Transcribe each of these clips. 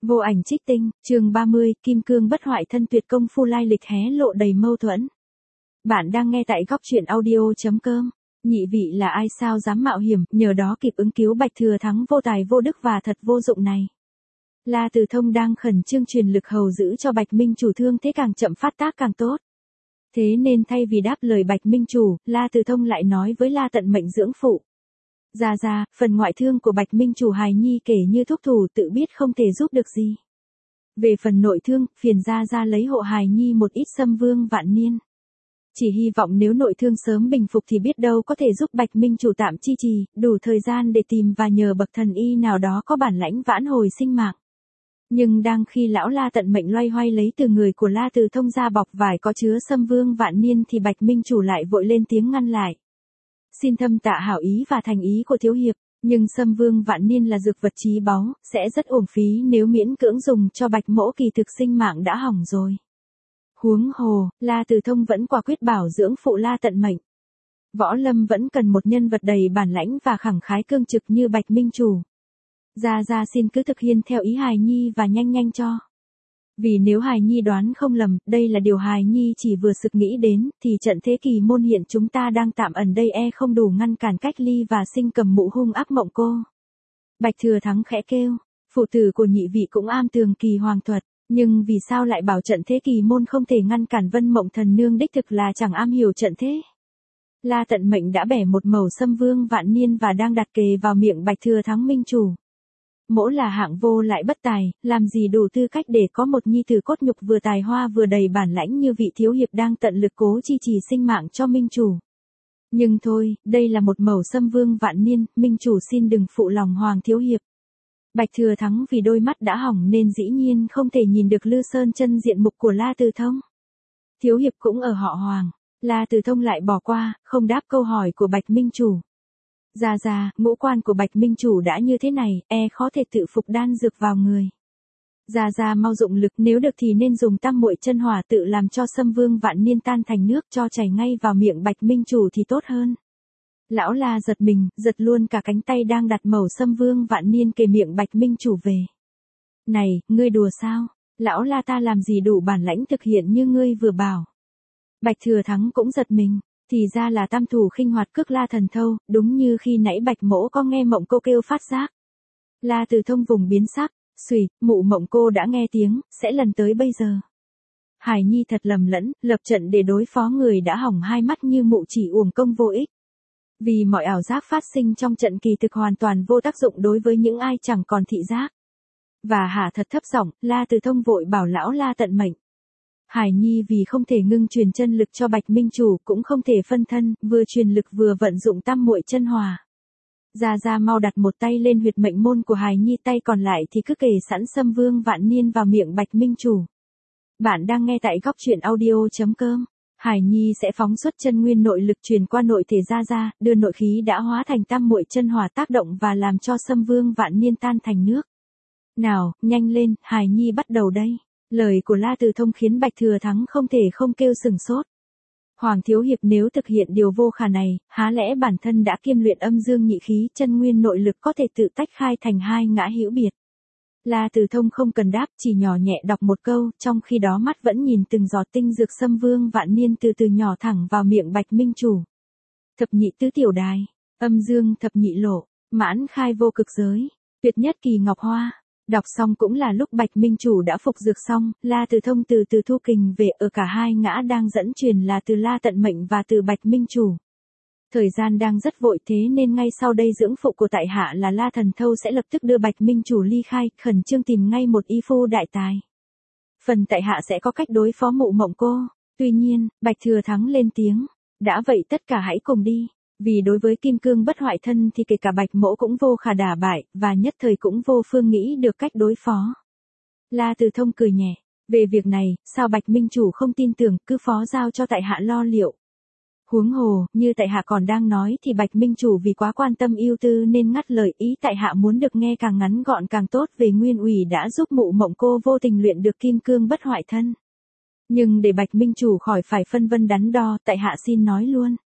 Vô ảnh trích tinh, chương 30, kim cương bất hoại thân tuyệt công phu lai lịch hé lộ đầy mâu thuẫn. Bạn đang nghe tại góc truyện audio.com. Nhị vị là ai sao dám mạo hiểm, nhờ đó kịp ứng cứu Bạch Thừa Thắng vô tài vô đức và thật vô dụng này. La Từ Thông đang khẩn trương truyền lực hầu giữ cho Bạch Minh Chủ thương thế càng chậm phát tác càng tốt. Thế nên thay vì đáp lời Bạch Minh Chủ, La Từ Thông lại nói với La Tận Mệnh dưỡng phụ. Ra, phần ngoại thương của Bạch Minh Chủ hài nhi kể như thúc thủ tự biết không thể giúp được gì. Về phần nội thương, phiền ra lấy hộ hài nhi một ít xâm vương vạn niên. Chỉ hy vọng nếu nội thương sớm bình phục thì biết đâu có thể giúp Bạch Minh Chủ tạm chi trì, đủ thời gian để tìm và nhờ bậc thần y nào đó có bản lãnh vãn hồi sinh mạng. Nhưng đang khi lão La Tận Mệnh loay hoay lấy từ người của La Từ Thông ra bọc vải có chứa xâm vương vạn niên thì Bạch Minh Chủ lại vội lên tiếng ngăn lại. Xin thâm tạ hảo ý và thành ý của thiếu hiệp, nhưng xâm vương vạn niên là dược vật chí báu, sẽ rất uổng phí nếu miễn cưỡng dùng cho Bạch mỗ kỳ thực sinh mạng đã hỏng rồi. Huống hồ, La Từ Thông vẫn quả quyết bảo dưỡng phụ La Tận Mệnh. Võ lâm vẫn cần một nhân vật đầy bản lãnh và khẳng khái cương trực như Bạch Minh Chủ. Ra xin cứ thực hiện theo ý hài nhi và nhanh cho. Vì nếu hài nhi đoán không lầm, đây là điều hài nhi chỉ vừa sực nghĩ đến, thì trận thế kỳ môn hiện chúng ta đang tạm ẩn đây không đủ ngăn cản cách ly và sinh cầm mụ hung áp mộng cô. Bạch Thừa Thắng khẽ kêu, phụ tử của nhị vị cũng am tường kỳ hoàng thuật, nhưng vì sao lại bảo trận thế kỳ môn không thể ngăn cản Vân Mộng Thần Nương đích thực là chẳng am hiểu trận thế. La Tận Mệnh đã bẻ một mẩu xâm vương vạn niên và đang đặt kề vào miệng Bạch Thừa Thắng Minh Chủ. Mỗ là hạng vô lại bất tài, làm gì đủ tư cách để có một nhi tử cốt nhục vừa tài hoa vừa đầy bản lãnh như vị thiếu hiệp đang tận lực cố chi trì sinh mạng cho Minh Chủ. Nhưng thôi, đây là một mẩu xâm vương vạn niên, Minh Chủ xin đừng phụ lòng Hoàng thiếu hiệp. Bạch Thừa Thắng vì đôi mắt đã hỏng nên dĩ nhiên không thể nhìn được Lư Sơn chân diện mục của La Từ Thông. Thiếu hiệp cũng ở họ Hoàng, La Từ Thông lại bỏ qua, không đáp câu hỏi của Bạch Minh Chủ. Ra, ngũ quan của Bạch Minh Chủ đã như thế này, khó thể tự phục đan dược vào người. Ra mau dụng lực, nếu được thì nên dùng tam muội chân hỏa tự làm cho xâm vương vạn niên tan thành nước cho chảy ngay vào miệng Bạch Minh Chủ thì tốt hơn. Lão La giật mình, giật luôn cả cánh tay đang đặt mẩu xâm vương vạn niên kề miệng Bạch Minh Chủ về. Này, ngươi đùa sao? Lão La ta làm gì đủ bản lãnh thực hiện như ngươi vừa bảo. Bạch Thừa Thắng cũng giật mình. Thì ra là tam thủ khinh hoạt cước La Thần Thâu, đúng như khi nãy Bạch mỗ có nghe mộng cô kêu phát giác. La Từ Thông vùng biến sắc, xùy, mụ mộng cô đã nghe tiếng, sẽ lần tới bây giờ. Hải nhi thật lầm lẫn, lập trận để đối phó người đã hỏng hai mắt như mụ chỉ uổng công vô ích. Vì mọi ảo giác phát sinh trong trận kỳ thực hoàn toàn vô tác dụng đối với những ai chẳng còn thị giác. Và hạ thật thấp giọng, La Từ Thông vội bảo lão La Tận Mệnh. Hải nhi vì không thể ngưng truyền chân lực cho Bạch Minh Chủ cũng không thể phân thân, vừa truyền lực vừa vận dụng tam muội chân hòa. Ra mau đặt một tay lên huyệt mệnh môn của Hải nhi, tay còn lại thì cứ kề sẵn xâm vương vạn niên vào miệng Bạch Minh Chủ. Bạn đang nghe tại góc truyện audio.com. Hải nhi sẽ phóng xuất chân nguyên nội lực truyền qua nội thể ra, đưa nội khí đã hóa thành tam muội chân hòa tác động và làm cho xâm vương vạn niên tan thành nước. Nào, nhanh lên, Hải nhi bắt đầu đây. Lời của La Từ Thông khiến Bạch Thừa Thắng không thể không kêu sừng sốt. Hoàng thiếu hiệp nếu thực hiện điều vô khả này, há lẽ bản thân đã kiêm luyện âm dương nhị khí, chân nguyên nội lực có thể tự tách khai thành hai ngã hữu biệt. La Từ Thông không cần đáp, chỉ nhỏ nhẹ đọc một câu, trong khi đó mắt vẫn nhìn từng giọt tinh dược xâm vương vạn niên từ nhỏ thẳng vào miệng Bạch Minh Chủ. Thập nhị tứ tiểu đài, âm dương thập nhị lộ, mãn khai vô cực giới, tuyệt nhất kỳ ngọc hoa. Đọc xong cũng là lúc Bạch Minh Chủ đã phục dược xong, La Từ Thông từ thu kình về, ở cả hai ngã đang dẫn truyền là từ La Tận Mệnh và từ Bạch Minh Chủ. Thời gian đang rất vội thế nên ngay sau đây dưỡng phụ của tại hạ là La Thần Thâu sẽ lập tức đưa Bạch Minh Chủ ly khai, khẩn trương tìm ngay một y phu đại tài. Phần tại hạ sẽ có cách đối phó mụ mộng cô. Tuy nhiên, Bạch Thừa Thắng lên tiếng. Đã vậy tất cả hãy cùng đi. Vì đối với kim cương bất hoại thân thì kể cả Bạch mỗ cũng vô khả đả bại, và nhất thời cũng vô phương nghĩ được cách đối phó. La Từ Thông cười nhẹ. Về việc này, sao Bạch Minh Chủ không tin tưởng, cứ phó giao cho tại hạ lo liệu. Huống hồ, như tại hạ còn đang nói thì Bạch Minh Chủ vì quá quan tâm ưu tư nên ngắt lời, ý tại hạ muốn được nghe càng ngắn gọn càng tốt về nguyên ủy đã giúp mụ mộng cô vô tình luyện được kim cương bất hoại thân. Nhưng để Bạch Minh Chủ khỏi phải phân vân đắn đo, tại hạ xin nói luôn.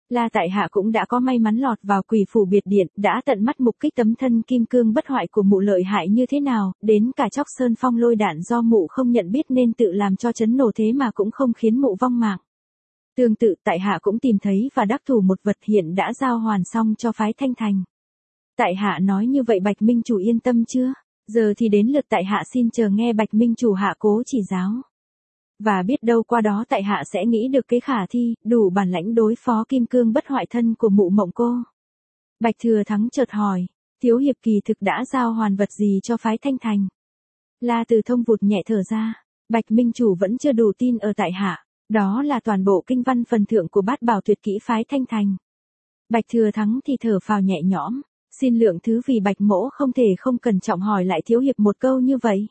La tại hạ cũng đã có may mắn lọt vào quỷ phủ biệt điện, đã tận mắt mục kích tấm thân kim cương bất hoại của mụ lợi hại như thế nào, đến cả chóc sơn phong lôi đạn do mụ không nhận biết nên tự làm cho chấn nổ thế mà cũng không khiến mụ vong mạng. Tương tự tại hạ cũng tìm thấy và đắc thủ một vật hiện đã giao hoàn xong cho phái Thanh Thành. Tại hạ nói như vậy Bạch Minh Chủ yên tâm chưa? Giờ thì đến lượt tại hạ xin chờ nghe Bạch Minh Chủ hạ cố chỉ giáo. Và biết đâu qua đó tại hạ sẽ nghĩ được cái khả thi, đủ bản lãnh đối phó kim cương bất hoại thân của mụ mộng cô. Bạch Thừa Thắng chợt hỏi, Thiếu hiệp kỳ thực đã giao hoàn vật gì cho phái Thanh Thành? La Từ Thông vụt nhẹ thở ra, Bạch Minh Chủ vẫn chưa đủ tin ở tại hạ, đó là toàn bộ kinh văn phần thượng của bát bảo tuyệt kỹ phái Thanh Thành. Bạch Thừa Thắng thì thở phào nhẹ nhõm, xin lượng thứ vì Bạch Mỗ không thể không cẩn trọng hỏi lại Thiếu hiệp một câu như vậy.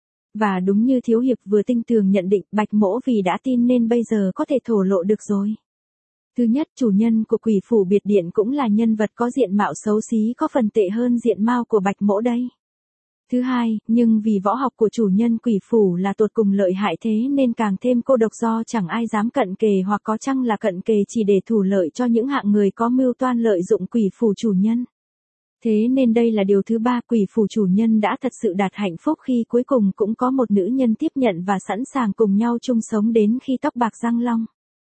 Và đúng như Thiếu hiệp vừa tinh tường nhận định, Bạch Mỗ vì đã tin nên bây giờ có thể thổ lộ được rồi. Thứ nhất, chủ nhân của quỷ phủ biệt điện cũng là nhân vật có diện mạo xấu xí có phần tệ hơn diện mạo của Bạch Mỗ đây. Thứ hai, nhưng vì võ học của chủ nhân quỷ phủ là tột cùng lợi hại thế nên càng thêm cô độc do chẳng ai dám cận kề hoặc có chăng là cận kề chỉ để thủ lợi cho những hạng người có mưu toan lợi dụng quỷ phủ chủ nhân. Thế nên đây là điều thứ ba, quỷ phủ chủ nhân đã thật sự đạt hạnh phúc khi cuối cùng cũng có một nữ nhân tiếp nhận và sẵn sàng cùng nhau chung sống đến khi tóc bạc răng long.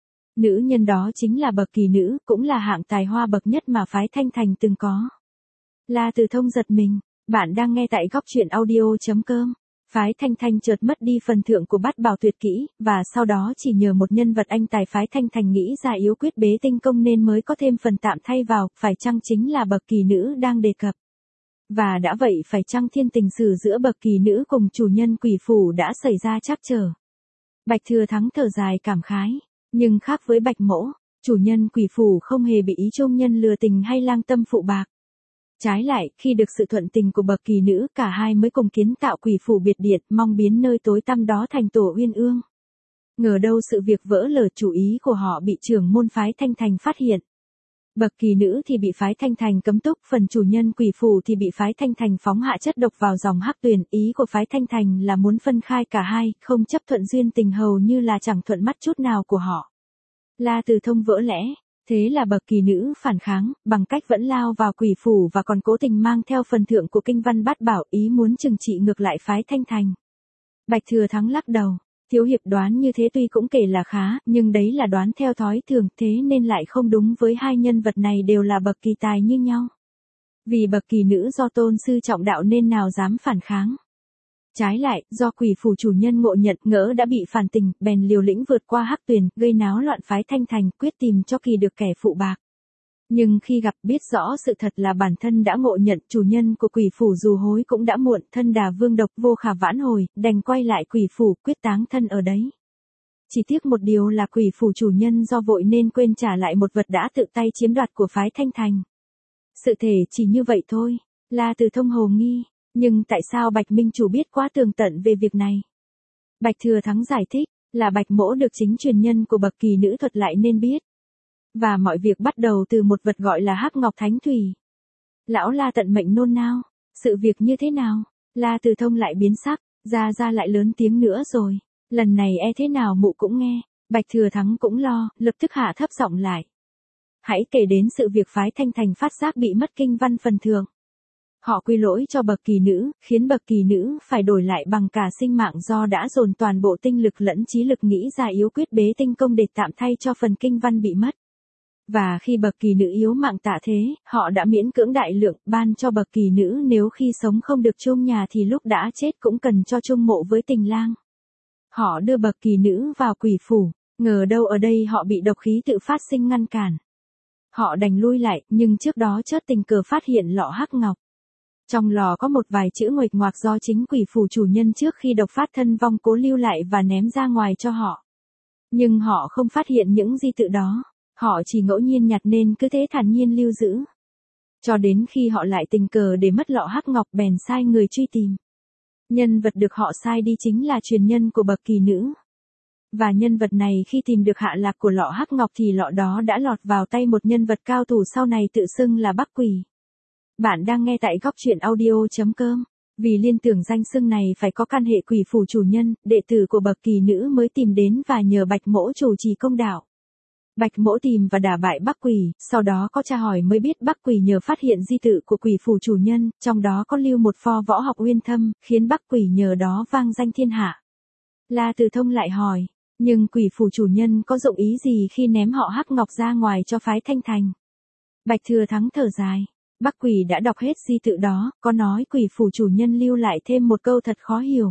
Nữ nhân đó chính là bậc kỳ nữ, cũng là hạng tài hoa bậc nhất mà phái Thanh Thành từng có. La Từ Thông giật mình, bạn đang nghe tại góc truyện audio.com. Phái Thanh Thành chợt mất đi phần thượng của bát bảo tuyệt kỹ, và sau đó chỉ nhờ một nhân vật anh tài phái Thanh Thành nghĩ ra yếu quyết bế tinh công nên mới có thêm phần tạm thay vào, phải chăng chính là bậc kỳ nữ đang đề cập. Và đã vậy phải chăng thiên tình sử giữa bậc kỳ nữ cùng chủ nhân quỷ phủ đã xảy ra trắc trở. Bạch Thừa Thắng thở dài cảm khái, nhưng khác với Bạch Mỗ, chủ nhân quỷ phủ không hề bị ý trung nhân lừa tình hay lang tâm phụ bạc. Trái lại, khi được sự thuận tình của bậc kỳ nữ, cả hai mới cùng kiến tạo quỷ phủ biệt điện, mong biến nơi tối tăm đó thành tổ uyên ương. Ngờ đâu sự việc vỡ lở, chủ ý của họ bị trưởng môn phái Thanh Thành phát hiện. Bậc kỳ nữ thì bị phái Thanh Thành cấm túc, phần chủ nhân quỷ phủ thì bị phái Thanh Thành phóng hạ chất độc vào dòng hắc tuyền. Ý của phái Thanh Thành là muốn phân khai cả hai, không chấp thuận duyên tình hầu như là chẳng thuận mắt chút nào của họ. La Từ Thông vỡ lẽ. Thế là bậc kỳ nữ phản kháng, bằng cách vẫn lao vào quỷ phủ và còn cố tình mang theo phần thượng của kinh văn bát bảo, ý muốn trừng trị ngược lại phái Thanh Thành. Bạch Thừa Thắng lắc đầu, Thiếu hiệp đoán như thế tuy cũng kể là khá, nhưng đấy là đoán theo thói thường, thế nên lại không đúng với hai nhân vật này đều là bậc kỳ tài như nhau. Vì bậc kỳ nữ do tôn sư trọng đạo nên nào dám phản kháng. Trái lại, do quỷ phủ chủ nhân ngộ nhận ngỡ đã bị phản tình, bèn liều lĩnh vượt qua hắc tuyền, gây náo loạn phái Thanh Thành, quyết tìm cho kỳ được kẻ phụ bạc. Nhưng khi gặp biết rõ sự thật là bản thân đã ngộ nhận, chủ nhân của quỷ phủ dù hối cũng đã muộn, thân đà vương độc vô khả vãn hồi, đành quay lại quỷ phủ quyết táng thân ở đấy. Chỉ tiếc một điều là quỷ phủ chủ nhân do vội nên quên trả lại một vật đã tự tay chiếm đoạt của phái Thanh Thành. Sự thể chỉ như vậy thôi, La Từ Thông hồ nghi. Nhưng tại sao Bạch Minh Chủ biết quá tường tận về việc này? Bạch Thừa Thắng giải thích, là Bạch Mỗ được chính truyền nhân của bậc kỳ nữ thuật lại nên biết. Và mọi việc bắt đầu từ một vật gọi là Hắc Ngọc Thánh Thủy. Lão La tận mệnh nôn nao, sự việc như thế nào? La Từ Thông lại biến sắc, ra lại lớn tiếng nữa rồi. Lần này e thế nào mụ cũng nghe, Bạch Thừa Thắng cũng lo, lập tức hạ thấp giọng lại. Hãy kể đến sự việc phái Thanh Thành phát giác bị mất kinh văn phần thượng. Họ quy lỗi cho bậc kỳ nữ, khiến bậc kỳ nữ phải đổi lại bằng cả sinh mạng do đã dồn toàn bộ tinh lực lẫn trí lực nghĩ ra yếu quyết bế tinh công để tạm thay cho phần kinh văn bị mất. Và khi bậc kỳ nữ yếu mạng tạ thế, họ đã miễn cưỡng đại lượng ban cho bậc kỳ nữ nếu khi sống không được chung nhà thì lúc đã chết cũng cần cho chung mộ với tình lang. Họ đưa bậc kỳ nữ vào quỷ phủ, ngờ đâu ở đây họ bị độc khí tự phát sinh ngăn cản. Họ đành lui lại, nhưng trước đó chợt tình cờ phát hiện lọ hắc ngọc. Trong lò có một vài chữ nguệch ngoạc do chính quỷ phủ chủ nhân trước khi độc phát thân vong cố lưu lại và ném ra ngoài cho họ. Nhưng họ không phát hiện những di tự đó, họ chỉ ngẫu nhiên nhặt nên cứ thế thản nhiên lưu giữ. Cho đến khi họ lại tình cờ để mất lọ hắc ngọc bèn sai người truy tìm. Nhân vật được họ sai đi chính là truyền nhân của bậc kỳ nữ. Và nhân vật này khi tìm được hạ lạc của lọ hắc ngọc thì lọ đó đã lọt vào tay một nhân vật cao thủ sau này tự xưng là Bắc Quỷ. Bạn đang nghe tại góc truyện audio.com. Vì liên tưởng danh xưng này phải có căn hệ quỷ phủ chủ nhân, đệ tử của bậc kỳ nữ mới tìm đến và nhờ Bạch Mỗ chủ trì công đạo. Bạch Mỗ tìm và đả bại Bắc Quỷ, sau đó có tra hỏi mới biết Bắc Quỷ nhờ phát hiện di tự của quỷ phủ chủ nhân, trong đó có lưu một pho võ học uyên thâm, khiến Bắc Quỷ nhờ đó vang danh thiên hạ. La Từ Thông lại hỏi, nhưng quỷ phủ chủ nhân có dụng ý gì khi ném họ Hắc Ngọc ra ngoài cho phái Thanh Thành? Bạch Thừa Thắng thở dài, Bắc Quỷ đã đọc hết di tự đó, có nói quỷ phủ chủ nhân lưu lại thêm một câu thật khó hiểu.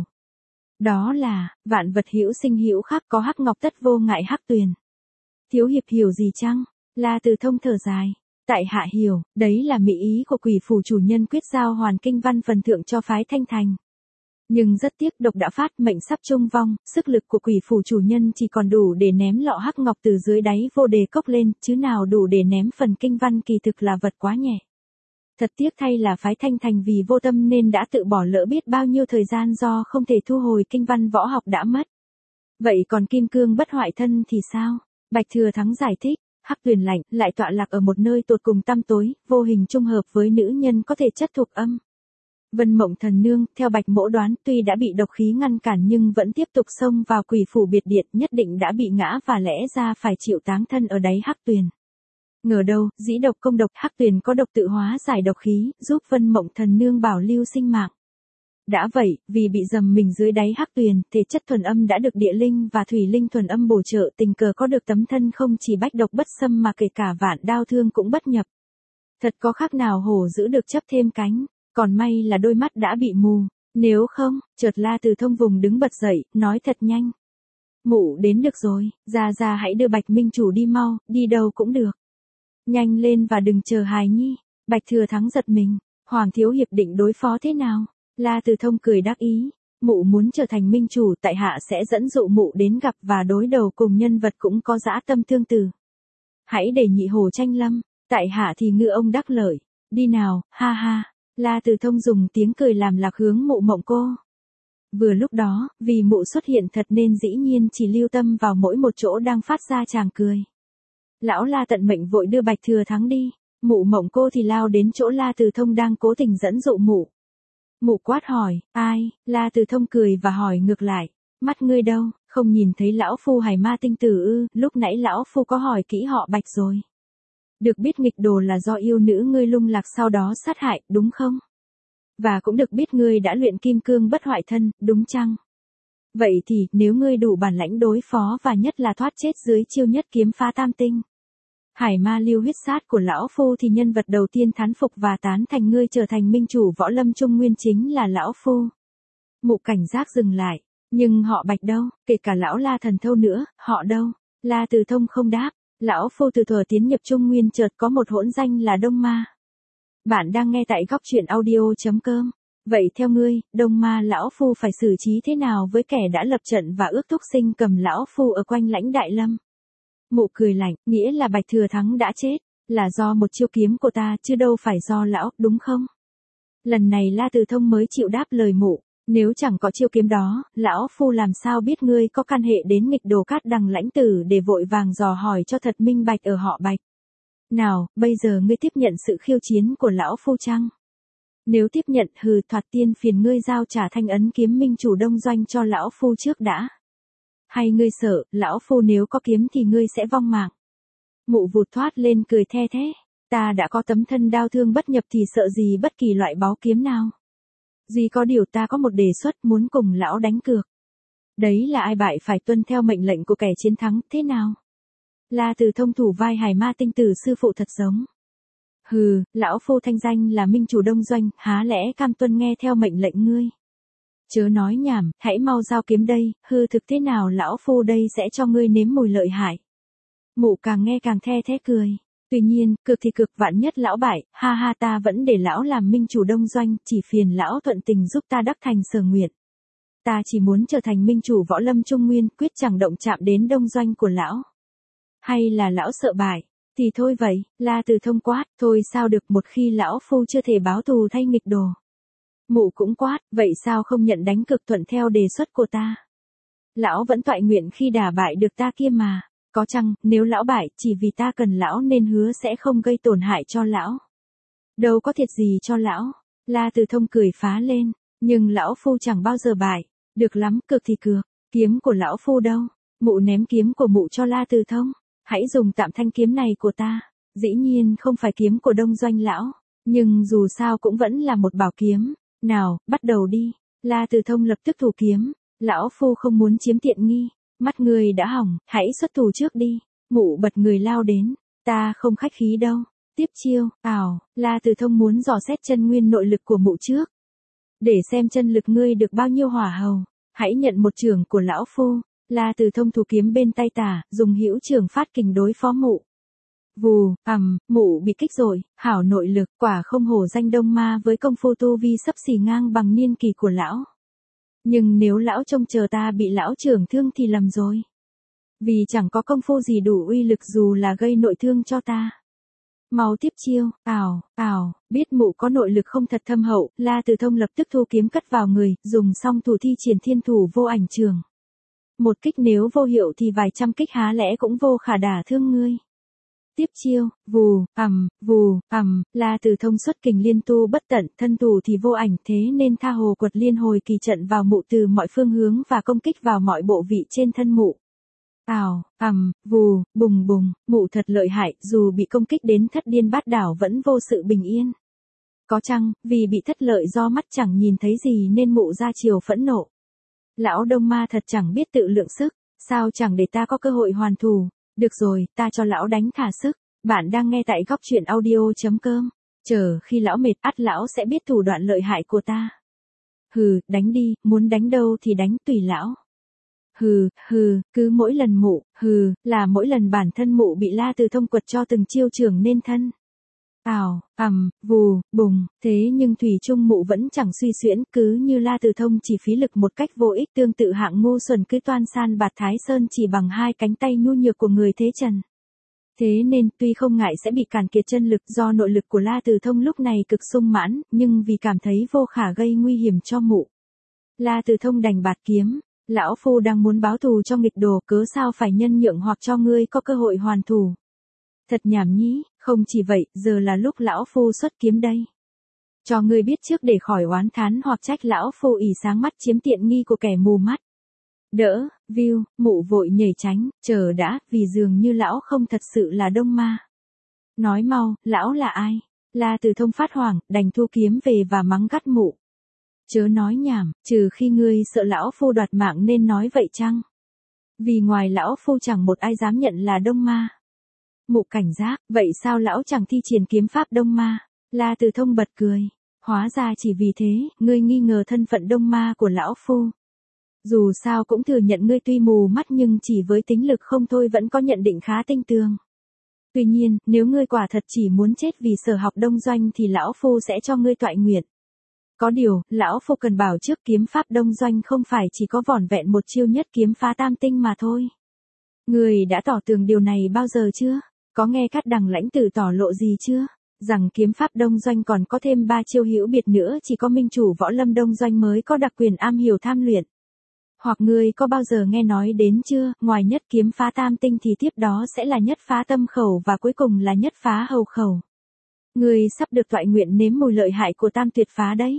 Đó là, vạn vật hữu sinh hữu khắc, có Hắc Ngọc tất vô ngại hắc tuyền. Thiếu hiệp hiểu gì chăng? La Từ Thông thở dài. Tại hạ hiểu, đấy là mỹ ý của quỷ phủ chủ nhân quyết giao hoàn kinh văn phần thượng cho phái Thanh Thành. Nhưng rất tiếc độc đã phát, mệnh sắp trung vong, sức lực của quỷ phủ chủ nhân chỉ còn đủ để ném lọ hắc ngọc từ dưới đáy vô đề cốc lên, chứ nào đủ để ném phần kinh văn, kỳ thực là vật quá nhẹ. Thật tiếc thay là phái Thanh Thành vì vô tâm nên đã tự bỏ lỡ biết bao nhiêu thời gian do không thể thu hồi kinh văn võ học đã mất. Vậy còn kim cương bất hoại thân thì sao? Bạch Thừa Thắng giải thích, hắc tuyền lạnh lại tọa lạc ở một nơi tột cùng tăm tối, vô hình trung hợp với nữ nhân có thể chất thuộc âm. Vân Mộng Thần Nương, theo Bạch Mỗ đoán, tuy đã bị độc khí ngăn cản nhưng vẫn tiếp tục xông vào quỷ phủ biệt điện, nhất định đã bị ngã và lẽ ra phải chịu táng thân ở đáy hắc tuyền. Ngờ đâu, dĩ độc công độc, hắc tuyền có độc tự hóa giải độc khí, giúp Vân Mộng Thần Nương bảo lưu sinh mạng. Đã vậy, vì bị dầm mình dưới đáy hắc tuyền, thể chất thuần âm đã được địa linh và thủy linh thuần âm bổ trợ, tình cờ có được tấm thân không chỉ bách độc bất xâm mà kể cả vạn đao thương cũng bất nhập. Thật có khác nào hổ giữ được chấp thêm cánh, còn may là đôi mắt đã bị mù, nếu không, chợt La Từ Thông vùng đứng bật dậy, nói thật nhanh. Mụ đến được rồi, ra hãy đưa Bạch Minh Chủ đi mau, đi đâu cũng được. Nhanh lên và đừng chờ hài nhi. Bạch Thừa Thắng giật mình, Hoàng thiếu hiệp định đối phó thế nào? La Từ Thông cười đắc ý, mụ muốn trở thành minh chủ, tại hạ sẽ dẫn dụ mụ đến gặp và đối đầu cùng nhân vật cũng có dã tâm tương tự. Hãy để nhị hồ tranh lâm, tại hạ thì ngư ông đắc lợi, đi nào, ha ha. La Từ Thông dùng tiếng cười làm lạc hướng Mộ Mộng Cô. Vừa lúc đó, vì mụ xuất hiện thật nên dĩ nhiên chỉ lưu tâm vào mỗi một chỗ đang phát ra chàng cười. Lão La tận mệnh vội đưa Bạch Thừa Thắng đi, Mộ Mộng Cô thì lao đến chỗ La Từ Thông đang cố tình dẫn dụ mụ. Mụ quát hỏi, ai? La Từ Thông cười và hỏi ngược lại, mắt ngươi đâu, không nhìn thấy lão phu Hải Ma tinh tử ư? Lúc nãy lão phu có hỏi kỹ họ Bạch rồi. Được biết nghịch đồ là do yêu nữ ngươi lung lạc sau đó sát hại, đúng không? Và cũng được biết ngươi đã luyện kim cương bất hoại thân, đúng chăng? Vậy thì, nếu ngươi đủ bản lãnh đối phó và nhất là thoát chết dưới chiêu nhất kiếm phá tam tinh. Hải ma lưu huyết sát của lão phu thì nhân vật đầu tiên thán phục và tán thành ngươi trở thành minh chủ võ lâm trung nguyên chính là lão phu. Mụ cảnh giác dừng lại, nhưng họ Bạch đâu, kể cả lão La Thần Thâu nữa, họ đâu? La Từ Thông không đáp. Lão phu từ thuở tiến nhập Trung Nguyên chợt có một hỗn danh là Đông Ma. Bạn đang nghe tại góc truyện audio.com. Vậy theo ngươi, Đông Ma lão phu phải xử trí thế nào với kẻ đã lập trận và ước thúc sinh cầm lão phu ở quanh lãnh Đại Lâm? Mụ cười lạnh, nghĩa là Bạch Thừa Thắng đã chết, là do một chiêu kiếm của ta chứ đâu phải do lão, đúng không? Lần này La Từ Thông mới chịu đáp lời mụ. Nếu chẳng có chiêu kiếm đó, lão phu làm sao biết ngươi có can hệ đến nghịch đồ Cát Đằng lãnh tử để vội vàng dò hỏi cho thật minh bạch ở họ Bạch. Nào, bây giờ ngươi tiếp nhận sự khiêu chiến của lão phu chăng? Nếu tiếp nhận, thoạt tiên phiền ngươi giao trả thanh ấn kiếm minh chủ đông doanh cho lão phu trước đã. Hay ngươi sợ, lão phu nếu có kiếm thì ngươi sẽ vong mạng. Mụ vụt thoát lên cười the thế, ta đã có tấm thân đao thương bất nhập thì sợ gì bất kỳ loại báu kiếm nào. Duy có điều ta có một đề xuất muốn cùng lão đánh cược. Đấy là ai bại phải tuân theo mệnh lệnh của kẻ chiến thắng, thế nào? La Từ Thông thủ vai Hải Ma tinh tử sư phụ thật giống. Lão phu thanh danh là minh chủ đông doanh, há lẽ cam tuân nghe theo mệnh lệnh ngươi? Chớ nói nhảm, hãy mau giao kiếm đây, thực thế nào lão phu đây sẽ cho ngươi nếm mùi lợi hại. Mụ càng nghe càng the thế cười. Tuy nhiên, cực thì cực, vạn nhất lão bại, ha ha, ta vẫn để lão làm minh chủ đông doanh, chỉ phiền lão thuận tình giúp ta đắc thành sở nguyện. Ta chỉ muốn trở thành minh chủ võ lâm trung nguyên, quyết chẳng động chạm đến đông doanh của lão. Hay là lão sợ bại? Thì thôi vậy, La Từ Thông quát, thôi sao được, một khi lão phu chưa thể báo thù thay nghịch đồ. Mụ cũng quát, vậy sao không nhận đánh cực thuận theo đề xuất của ta? Lão vẫn toại nguyện khi đả bại được ta kia mà. Có chăng, nếu lão bại, chỉ vì ta cần lão nên hứa sẽ không gây tổn hại cho lão. Đâu có thiệt gì cho lão. La Từ Thông cười phá lên, nhưng lão phu chẳng bao giờ bại. Được lắm, cược thì cược, kiếm của lão phu đâu? Mụ ném kiếm của mụ cho La Từ Thông. Hãy dùng tạm thanh kiếm này của ta. Dĩ nhiên không phải kiếm của Đông Doanh lão, nhưng dù sao cũng vẫn là một bảo kiếm. Nào, bắt đầu đi. La Từ Thông lập tức thủ kiếm. Lão phu không muốn chiếm tiện nghi. Mắt người đã hỏng, hãy xuất thủ trước đi. Mụ bật người lao đến. Ta không khách khí đâu. Tiếp chiêu, La Từ Thông muốn dò xét chân nguyên nội lực của mụ trước. Để xem chân lực ngươi được bao nhiêu hỏa hầu. Hãy nhận một chưởng của lão phu. La Từ Thông thủ kiếm bên tay tả, dùng hữu chưởng phát kình đối phó mụ. Vù, mụ bị kích rồi, hảo nội lực, quả không hổ danh Đông Ma với công phu tu vi sấp xỉ ngang bằng niên kỳ của lão. Nhưng nếu lão trông chờ ta bị lão trưởng thương thì lầm rồi. Vì chẳng có công phu gì đủ uy lực dù là gây nội thương cho ta. Mau tiếp chiêu, biết mụ có nội lực không thật thâm hậu, La Từ Thông lập tức thu kiếm cất vào người, dùng xong thủ thi triển thiên thủ vô ảnh trường. Một kích nếu vô hiệu thì vài trăm kích há lẽ cũng vô khả đả thương ngươi. Tiếp chiêu, vù, La Từ Thông xuất kình liên tu bất tận, thân thủ thì vô ảnh, thế nên tha hồ quật liên hồi kỳ trận vào mụ từ mọi phương hướng và công kích vào mọi bộ vị trên thân mụ. Vù, bùng, mụ thật lợi hại, dù bị công kích đến thất điên bát đảo vẫn vô sự bình yên. Có chăng, vì bị thất lợi do mắt chẳng nhìn thấy gì nên mụ ra chiều phẫn nộ. Lão Đông Ma thật chẳng biết tự lượng sức, sao chẳng để ta có cơ hội hoàn thù. Được rồi, ta cho lão đánh thả sức. Bạn đang nghe tại góc truyện audio.com. Chờ khi lão mệt ắt lão sẽ biết thủ đoạn lợi hại của ta. Hừ, đánh đi, muốn đánh đâu thì đánh tùy lão. Cứ mỗi lần mụ, là mỗi lần bản thân mụ bị La Từ Thông quật cho từng chiêu trường nên thân. Vù, bùng, thế nhưng thủy chung mụ vẫn chẳng suy xuyễn, cứ như La Từ Thông chỉ phí lực một cách vô ích, tương tự hạng ngu xuẩn cứ toan san bạt Thái Sơn chỉ bằng hai cánh tay nhu nhược của người thế trần. Thế nên tuy không ngại sẽ bị cản kiệt chân lực do nội lực của La Từ Thông lúc này cực sung mãn, nhưng vì cảm thấy vô khả gây nguy hiểm cho mụ, La Từ Thông đành bạt kiếm. Lão phu đang muốn báo thù cho nghịch đồ, cớ sao phải nhân nhượng hoặc cho ngươi có cơ hội hoàn thù. Thật nhảm nhí, không chỉ vậy, giờ là lúc lão phu xuất kiếm đây. Cho ngươi biết trước để khỏi oán thán hoặc trách lão phu ỷ sáng mắt chiếm tiện nghi của kẻ mù mắt. Đỡ, mụ vội nhảy tránh, chờ đã, vì dường như lão không thật sự là Đông Ma. Nói mau, lão là ai? La Từ Thông phát hoảng, đành thu kiếm về và mắng gắt mụ. Chớ nói nhảm, trừ khi ngươi sợ lão phu đoạt mạng nên nói vậy chăng? Vì ngoài lão phu chẳng một ai dám nhận là Đông Ma. Mụ cảnh giác, vậy sao lão chẳng thi triển kiếm pháp Đông Ma? La Từ Thông bật cười. Hóa ra chỉ vì thế, ngươi nghi ngờ thân phận Đông Ma của lão phu. Dù sao cũng thừa nhận ngươi tuy mù mắt nhưng chỉ với tính lực không thôi vẫn có nhận định khá tinh tường. Tuy nhiên, nếu ngươi quả thật chỉ muốn chết vì sở học Đông Doanh thì lão phu sẽ cho ngươi toại nguyện. Có điều, lão phu cần bảo trước kiếm pháp Đông Doanh không phải chỉ có vỏn vẹn một chiêu nhất kiếm phá tam tinh mà thôi. Ngươi đã tỏ tường điều này bao giờ chưa? Có nghe Cát Đằng lãnh tử tỏ lộ gì chưa? Rằng kiếm pháp Đông Doanh còn có thêm 3 chiêu hữu biệt nữa, chỉ có minh chủ võ lâm Đông Doanh mới có đặc quyền am hiểu tham luyện. Hoặc ngươi có bao giờ nghe nói đến chưa, ngoài nhất kiếm phá tam tinh thì tiếp đó sẽ là nhất phá tâm khẩu và cuối cùng là nhất phá hầu khẩu. Ngươi sắp được toại nguyện nếm mùi lợi hại của tam tuyệt phá đấy.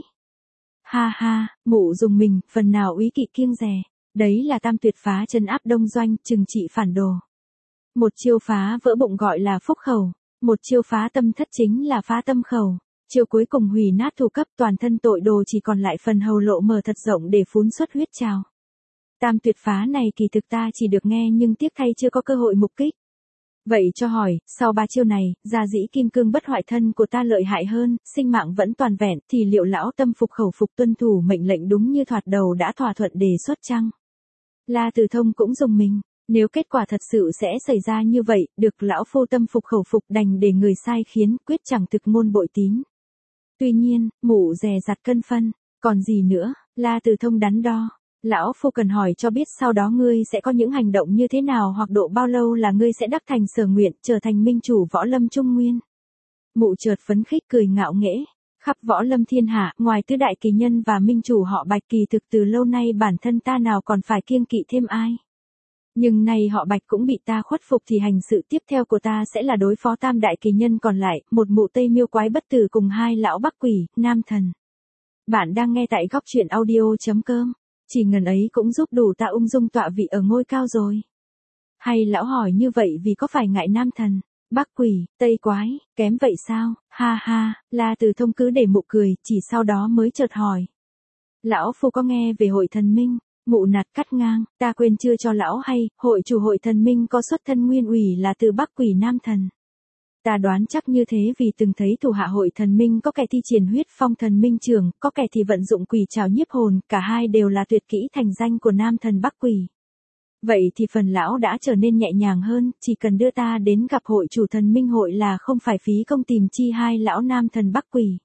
Ha, mụ dùng mình, phần nào úy kỵ kiêng dè. Đấy là tam tuyệt phá trấn áp Đông Doanh, trừng trị phản đồ. Một chiêu phá vỡ bụng gọi là phúc khẩu, một chiêu phá tâm thất chính là phá tâm khẩu. Chiêu cuối cùng hủy nát thủ cấp, toàn thân tội đồ chỉ còn lại phần hầu lộ mở thật rộng để phún xuất huyết trào. Tam tuyệt phá này kỳ thực ta chỉ được nghe nhưng tiếc thay chưa có cơ hội mục kích. Vậy cho hỏi, sau 3 chiêu này, gia dĩ kim cương bất hoại thân của ta lợi hại hơn, sinh mạng vẫn toàn vẹn, thì liệu lão tâm phục khẩu phục tuân thủ mệnh lệnh đúng như thoạt đầu đã thỏa thuận đề xuất chăng? La Từ Thông cũng dùng mình, nếu kết quả thật sự sẽ xảy ra như vậy, được lão phu tâm phục khẩu phục đành để người sai khiến, quyết chẳng thực môn bội tín. Tuy nhiên, mụ dè dặt cân phân, còn gì nữa, La Từ Thông đắn đo. Lão phu cần hỏi cho biết sau đó ngươi sẽ có những hành động như thế nào hoặc độ bao lâu là ngươi sẽ đắc thành sở nguyện, trở thành minh chủ võ lâm trung nguyên. Mụ chợt phấn khích cười ngạo nghễ. Khắp võ lâm thiên hạ, ngoài tứ đại kỳ nhân và minh chủ họ Bạch kỳ thực từ lâu nay bản thân ta nào còn phải kiêng kỵ thêm ai. Nhưng nay họ Bạch cũng bị ta khuất phục thì hành sự tiếp theo của ta sẽ là đối phó tam đại kỳ nhân còn lại, một mụ Tây Miêu quái bất tử cùng 2 lão Bắc quỷ, Nam thần. Bạn đang nghe tại góc truyện audio.com. Chỉ ngần ấy cũng giúp đủ ta ung dung tọa vị ở ngôi cao rồi. Hay lão hỏi như vậy vì có phải ngại nam thần, bắc quỷ, tây quái, kém vậy sao, ha ha, La Từ Thông cứ để mụ cười, chỉ sau đó mới chợt hỏi. Lão phu có nghe về hội thần minh, mụ nạt cắt ngang, ta quên chưa cho lão hay, hội chủ hội thần minh có xuất thân nguyên ủy là từ bắc quỷ nam thần. Ta đoán chắc như thế vì từng thấy thủ hạ hội thần minh có kẻ thi triển huyết phong thần minh trường, có kẻ thì vận dụng quỷ trảo nhiếp hồn, cả hai đều là tuyệt kỹ thành danh của nam thần bắc quỷ. Vậy thì phần lão đã trở nên nhẹ nhàng hơn, chỉ cần đưa ta đến gặp hội chủ thần minh hội là không phải phí công tìm chi hai lão nam thần bắc quỷ.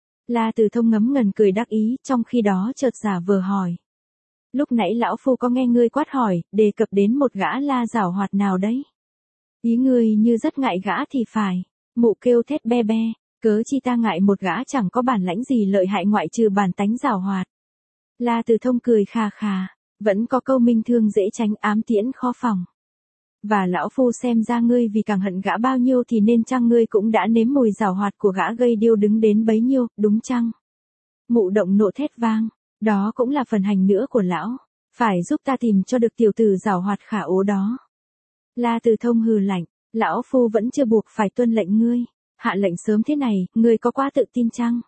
La Từ Thông ngấm ngần cười đắc ý, trong khi đó chợt giả vờ hỏi. Lúc nãy lão phu có nghe ngươi quát hỏi, đề cập đến một gã la giảo hoạt nào đấy. Ý ngươi như rất ngại gã thì phải. Mụ kêu thét be be, cớ chi ta ngại một gã chẳng có bản lãnh gì lợi hại ngoại trừ bản tánh giảo hoạt. La Từ Thông cười khà khà, vẫn có câu minh thương dễ tránh ám tiễn khó phòng. Và lão phu xem ra ngươi vì càng hận gã bao nhiêu thì nên chăng ngươi cũng đã nếm mùi giảo hoạt của gã gây điêu đứng đến bấy nhiêu, đúng chăng? Mụ động nộ thét vang, đó cũng là phần hành nữa của lão, phải giúp ta tìm cho được tiểu tử giảo hoạt khả ố đó. La Từ Thông hừ lạnh, lão phu vẫn chưa buộc phải tuân lệnh ngươi, hạ lệnh sớm thế này, ngươi có quá tự tin chăng?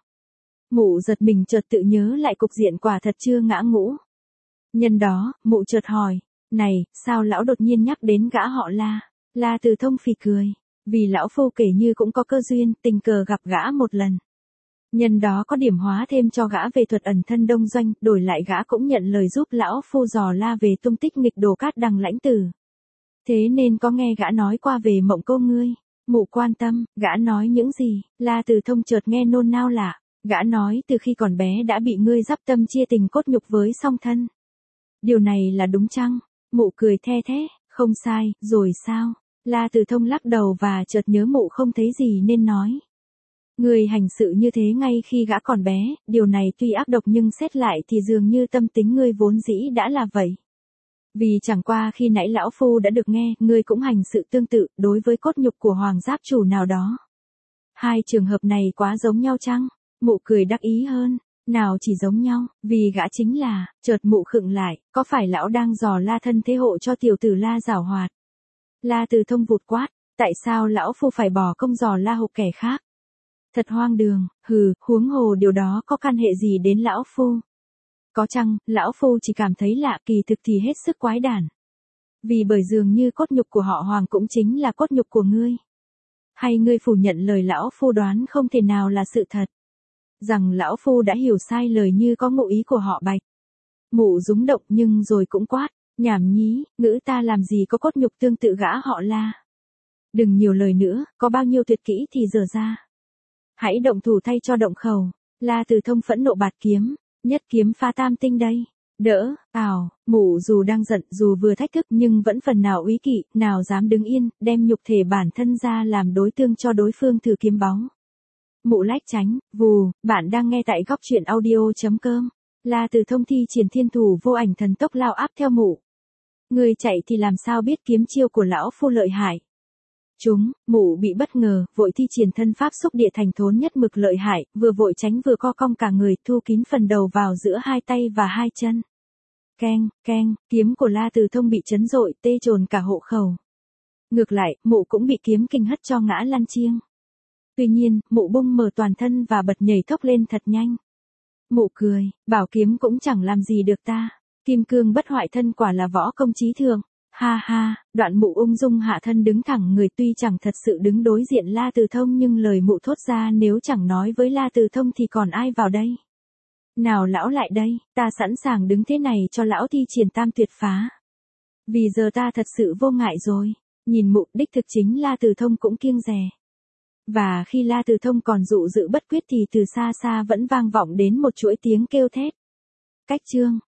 Mụ giật mình chợt tự nhớ lại cục diện quả thật chưa ngã ngũ. Nhân đó, mụ chợt hỏi, này, sao lão đột nhiên nhắc đến gã họ La? La Từ Thông phì cười, vì lão phu kể như cũng có cơ duyên, tình cờ gặp gã một lần. Nhân đó có điểm hóa thêm cho gã về thuật ẩn thân đông doanh, đổi lại gã cũng nhận lời giúp lão phu dò la về tung tích nghịch đồ Cát Đằng lãnh tử. Thế nên có nghe gã nói qua về mộng cô ngươi. Mụ quan tâm, gã nói những gì? La Từ Thông chợt nghe nôn nao lạ. Gã nói từ khi còn bé đã bị ngươi dắp tâm chia tình cốt nhục với song thân. Điều này là đúng chăng? Mụ cười the thế, không sai, rồi sao? La Từ Thông lắc đầu và chợt nhớ mụ không thấy gì nên nói. Ngươi hành sự như thế ngay khi gã còn bé, điều này tuy ác độc nhưng xét lại thì dường như tâm tính ngươi vốn dĩ đã là vậy. Vì chẳng qua khi nãy lão phu đã được nghe, ngươi cũng hành sự tương tự đối với cốt nhục của hoàng giáp chủ nào đó. Hai trường hợp này quá giống nhau chăng? Mụ cười đắc ý hơn. Nào chỉ giống nhau, vì gã chính là, chợt mụ khựng lại, có phải lão đang dò la thân thế hộ cho tiểu tử La giảo hoạt? La Từ Thông vụt quát, tại sao lão phu phải bỏ công dò la hộ kẻ khác? Thật hoang đường, huống hồ điều đó có căn hệ gì đến lão phu? Có chăng, lão phu chỉ cảm thấy lạ, kỳ thực thì hết sức quái đản. Vì bởi dường như cốt nhục của họ Hoàng cũng chính là cốt nhục của ngươi. Hay ngươi phủ nhận lời lão phu đoán không thể nào là sự thật? Rằng lão phu đã hiểu sai lời như có ngụ ý của họ Bạch. Mụ rúng động nhưng rồi cũng quát, nhảm nhí, ngữ ta làm gì có cốt nhục tương tự gã họ La. Đừng nhiều lời nữa, có bao nhiêu tuyệt kỹ thì dở ra. Hãy động thủ thay cho động khẩu. La Từ Thông phẫn nộ bạt kiếm, nhất kiếm phá tam tinh đây. Đỡ, mụ dù đang giận, dù vừa thách thức nhưng vẫn phần nào úy kỵ, nào dám đứng yên, đem nhục thể bản thân ra làm đối tương cho đối phương thử kiếm bóng. Mụ lách tránh, vù, bạn đang nghe tại góc truyện audio.com. La Từ Thông thi triển thiên thủ vô ảnh thần tốc lao áp theo mụ. Người chạy thì làm sao biết kiếm chiêu của lão phu lợi hại. Mụ bị bất ngờ, vội thi triển thân pháp xúc địa thành thốn nhất mực lợi hại, vừa vội tránh vừa co cong cả người, thu kín phần đầu vào giữa hai tay và hai chân. Keng, keng, kiếm của La Từ Thông bị chấn rội, tê trồn cả hộ khẩu. Ngược lại, mụ cũng bị kiếm kinh hất cho ngã lăn chiêng. Tuy nhiên, mụ bung mở toàn thân và bật nhảy thốc lên thật nhanh. Mụ cười, bảo kiếm cũng chẳng làm gì được ta. Kim cương bất hoại thân quả là võ công chí thượng. Ha ha, đoạn mụ ung dung hạ thân đứng thẳng người, tuy chẳng thật sự đứng đối diện La Từ Thông nhưng lời mụ thốt ra nếu chẳng nói với La Từ Thông thì còn ai vào đây. Nào lão lại đây, ta sẵn sàng đứng thế này cho lão thi triển tam tuyệt phá. Vì giờ ta thật sự vô ngại rồi. Nhìn mụ, đích thực chính La Từ Thông cũng kiêng dè. Và khi La Từ Thông còn dụ dự bất quyết thì từ xa xa vẫn vang vọng đến một chuỗi tiếng kêu thét. Cách chương.